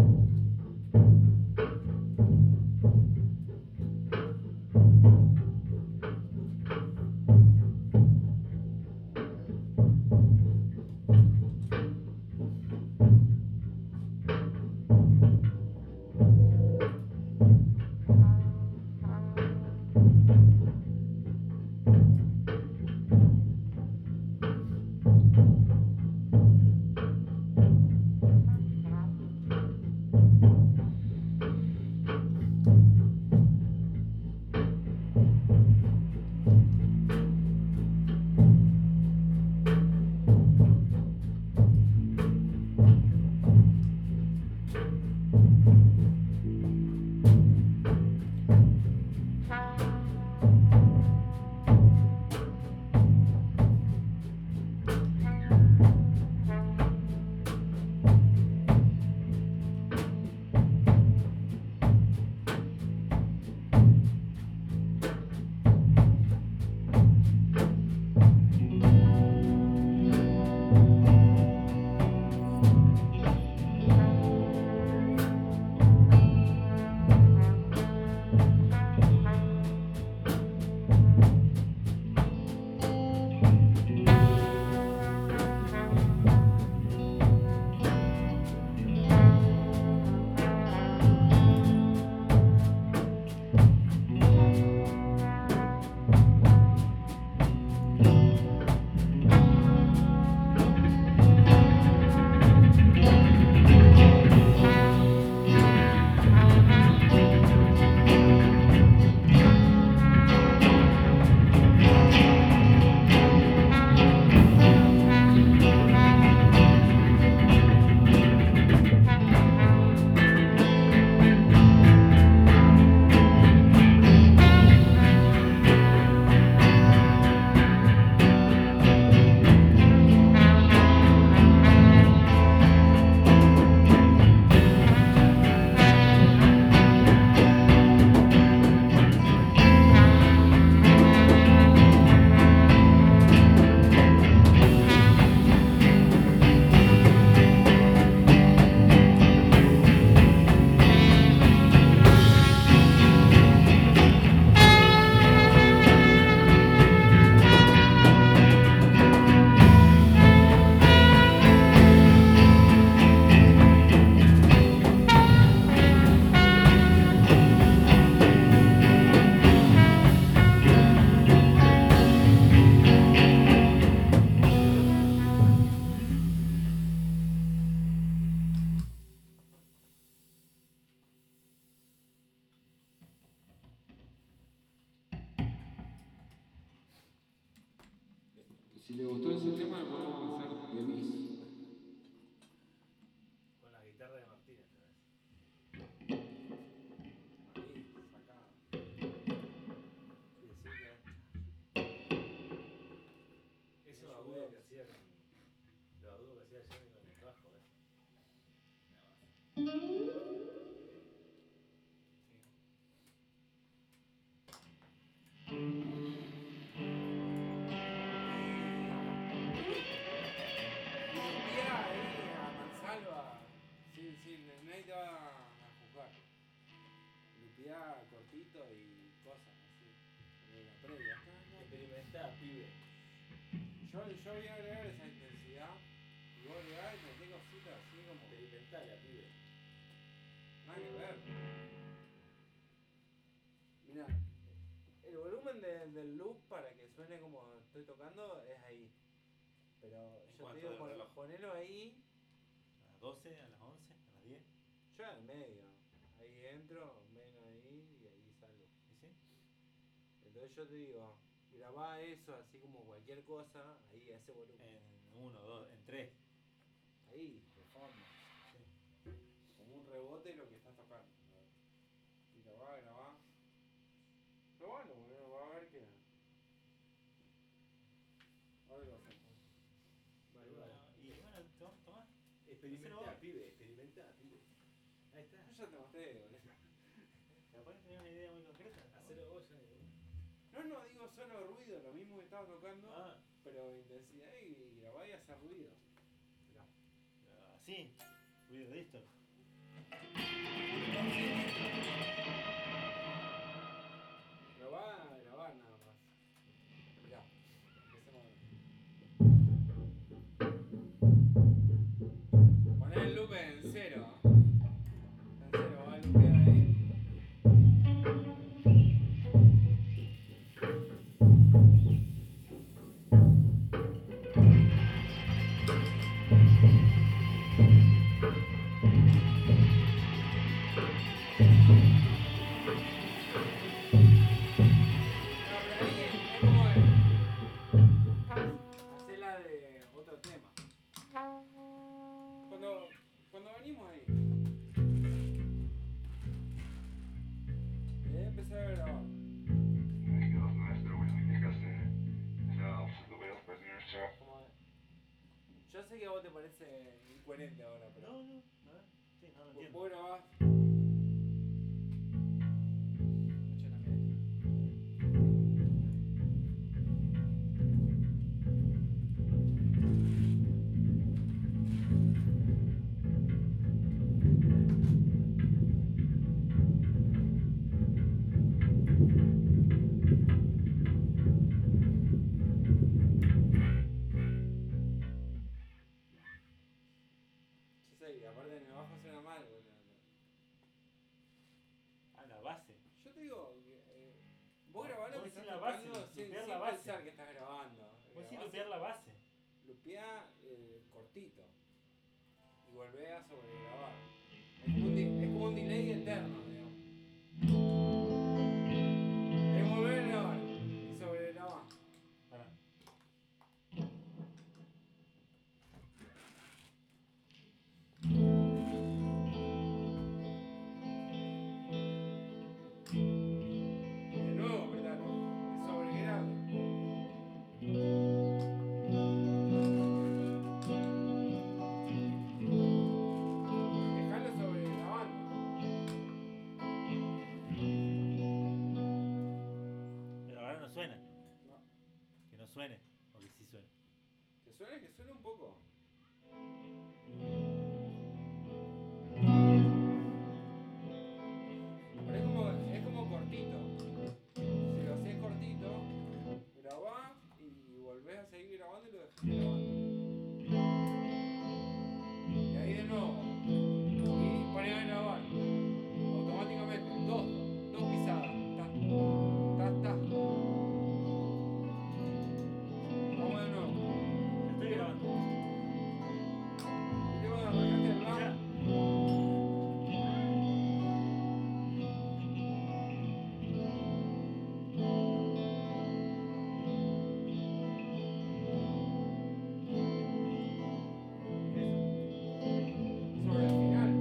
Si le gustó ese tema, lo podemos hacer de bis. Con la guitarra de Martínez, ¿sabes? Ahí, sacado. Sí, sí, que eso agudo que hacía con. Lo agudo que hacía Johnny con el bajo, ¿ves? Limpiá ahí a mansalva. Sí, nadie te va a juzgar. Limpiá cortito y cosas así. De la previa. Experimentá, pibe. Yo voy a agregar esa intensidad. Y vos agregás y metés cositas así como. Experimentala, pibe. Nada que ver. Mirá, el volumen del loop para que suene como estoy tocando es ahí. Pero yo te digo, ponelo ahí. A las 12, a las 11, a las 10. Yo al medio. Ahí entro, ven ahí y ahí salgo. ¿Y sí? Entonces yo te digo, grabá eso así como cualquier cosa, ahí a ese volumen. En 1, 2, en 3. Ahí, de fondo. Sí. Como un rebote lo que estás tocando. Y grabá. Pero bueno, boludo, va a ver que. Ahora lo hacemos. Vale, vale. Y bueno, tomá. Experimenta, pibe. Ahí está. Yo ya te mostré, boludo. Capaz que tenés una idea muy concreta. Hacelo vos, Johnny. No, digo solo ruido, lo mismo que estaba tocando, Ah. pero intensidad y grabá y hacer ruido. Mirá. Así, ruido de esto. cero. Está en cero, va a lupear ahí. Hacela de otro tema. Cuando venimos ahí. Y ahí empezar a grabar. Como, yo sé que a vos te parece incoherente ahora, pero. No, no, a ver. Sí, no lo entiendo. Vos grabás. Mucho también. Yo sé, y aparte en el bajo suena mal, boludo. Ah, la base. Yo te digo, vos grabás lo Vos que decís estás la base, tocando sin lupear la base. pensar que estás grabando. Vos sí Grabás, lupear la base. lupeá cortito. Y volvés a sobregrabar. Es como un delay eterno, digamos. Es volver a grabar y sobregrabar. Pará. Y de nuevo apretalo. Y sobregraba. Dejalo sobregrabando. Pero ahora no suena. No. Que no suene. O que sí suene. Que suene un poco. Pero es como cortito. Si lo haces cortito, grabás y volvés a seguir grabando y lo dejás grabando. Y ahí de nuevo. Y ponés a grabar. Automáticamente. Dos pisadas. Ta. Vamos de nuevo. Ya estoy grabando. Y luego arrancaste el Ya. blanco. Sobre el final.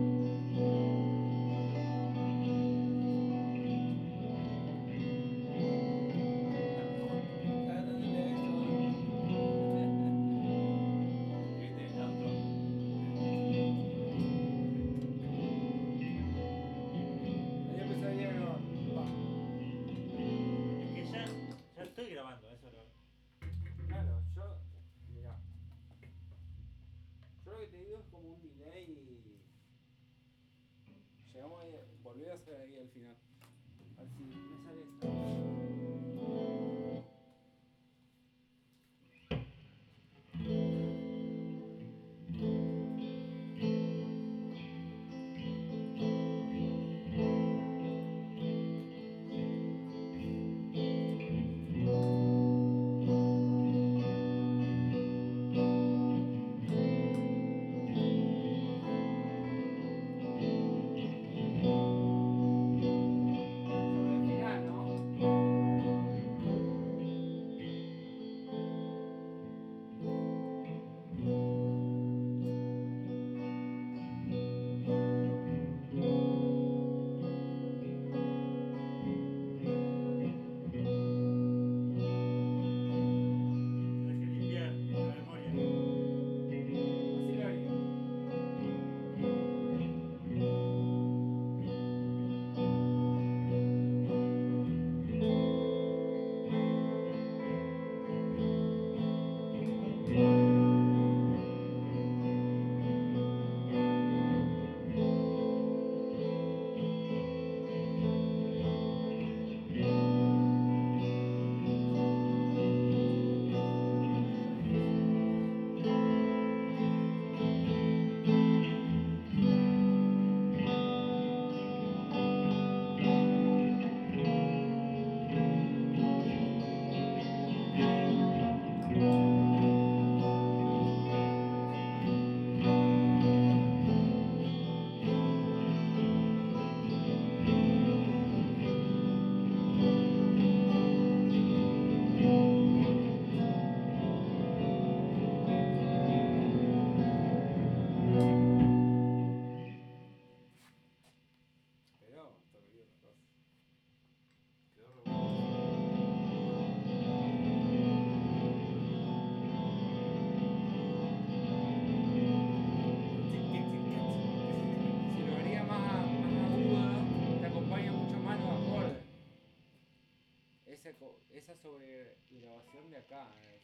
Estaba dándole esto. ¿Viste? El outro. Ahí empezaría a grabar. Pa. Es que ya estoy grabando, eso lo. Claro, mirá. Yo lo que te digo es como un delay y. Llegamos ahí, volví a hacer ahí al final. A ver si me sale esto. Sobre el final, ¿no? esa sobre grabación de acá.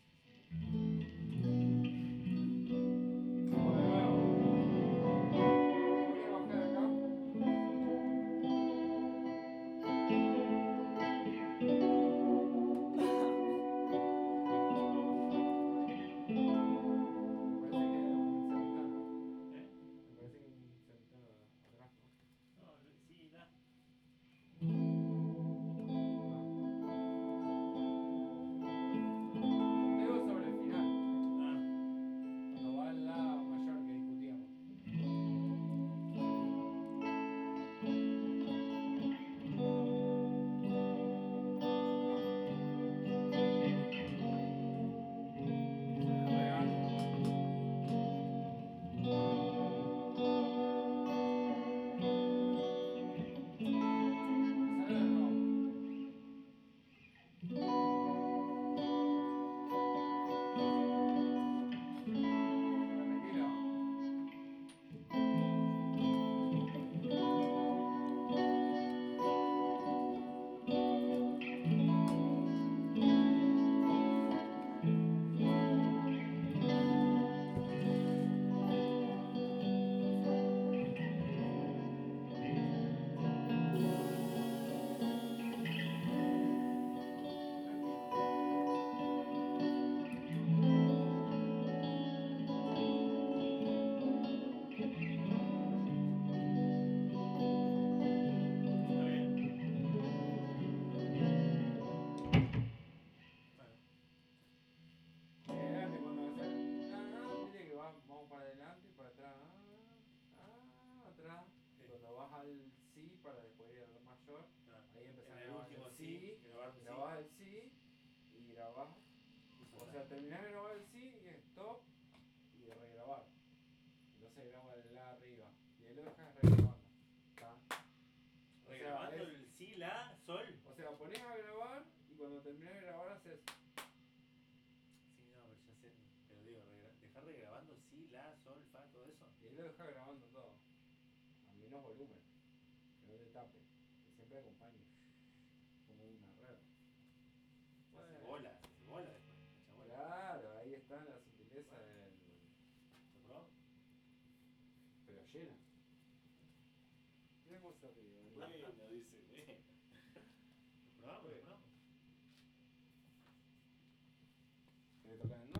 Terminás de grabar el sí y stop y regrabar. Entonces graba el la arriba y ahí lo dejas regrabando. Regrabando el sí, la, sol. O sea, pones a grabar y cuando terminás de grabar haces. Sí, no, pero ya sé. Pero digo, dejar regrabando sí, la, sol, fa, todo eso. Y ahí lo dejas grabando todo. A menos volumen. Que no te tape. Que siempre acompañe. Como una red. Hace bola después. Claro, ahí están las sutilezas del. ¿Lo probamos? Pero llena. Mira cómo se ríe. Bueno, dice. ¿Lo probamos? Le tocan